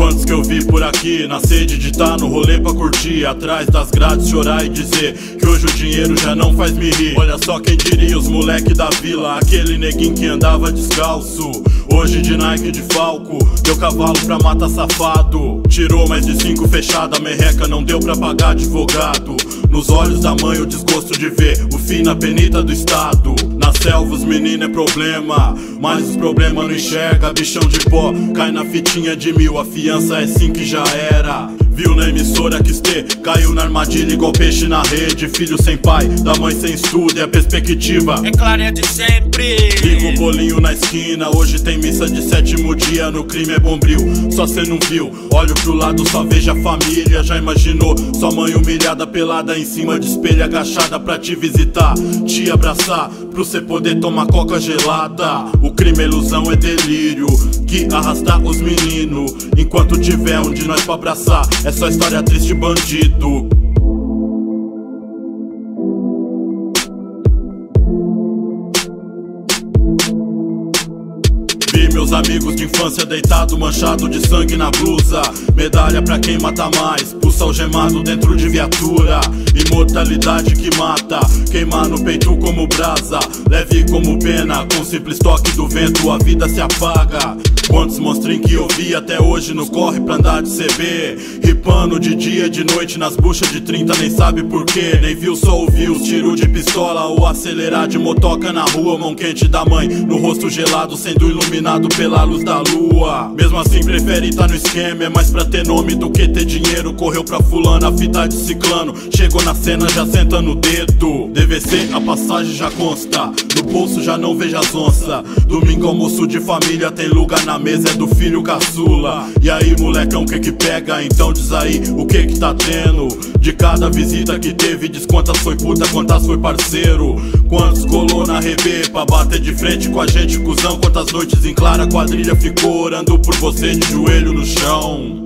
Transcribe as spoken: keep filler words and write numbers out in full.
Quantos que eu vi por aqui, na sede de tá no rolê pra curtir, atrás das grades chorar e dizer que hoje o dinheiro já não faz me rir. Olha só quem diria, os moleque da vila, aquele neguinho que andava descalço, hoje de Nike de Falco, deu cavalo pra matar safado. Tirou mais de cinco fechada, merreca não deu pra pagar advogado. Nos olhos da mãe o desgosto de ver o fim na penita do estado. Na selva os menino é problema, mas os problemas não enxerga. Bichão de pó, cai na fitinha de mil, a fiança é cinco que já era. Viu na emissora quis ter, caiu na armadilha igual peixe na rede. Filho sem pai, da mãe sem estudo, e a perspectiva é clara e é de sempre. Liga o bolinho na esquina, hoje tem missa de sétimo dia. No crime é bombril, só cê não viu. Olho pro lado, só veja a família. Já imaginou sua mãe humilhada, pelada em cima de espelho, agachada pra te visitar, te abraçar, pro cê poder tomar coca gelada. O crime é ilusão, é delírio que arrasta os meninos. Enquanto tiver um de nós pra abraçar, é só história triste, bandido. Vi meus amigos de infância deitado, manchado de sangue na blusa. Medalha pra quem mata mais, pulsa algemado dentro de viatura. Imortalidade que mata, queimar no peito como brasa, leve como pena, com simples toque do vento a vida se apaga. Quantos monstrinhos que eu vi até hoje no corre pra andar de C B, ripando de dia e de noite nas buchas de trinta, nem sabe porquê. Nem viu, só ouviu os tiros de pistola ou acelerar de motoca na rua. Mão quente da mãe, no rosto gelado, sendo iluminado pela luz da lua. Mesmo assim prefere tá no esquema, é mais pra ter nome do que ter dinheiro. Correu pra fulano, a fita de ciclano, chegou na cena já senta no dedo. D V C, a passagem já consta, no bolso já não vejo as onças. Domingo almoço de família, tem lugar na mesa, é do filho caçula. E aí molecão, que que pega? Então diz aí, o que que tá tendo? De cada visita que teve, diz quantas foi puta, quantas foi parceiro. Quantos colou na revê pra bater de frente com a gente, cuzão. Quantas noites em clara a quadrilha ficou orando por você de joelho no chão.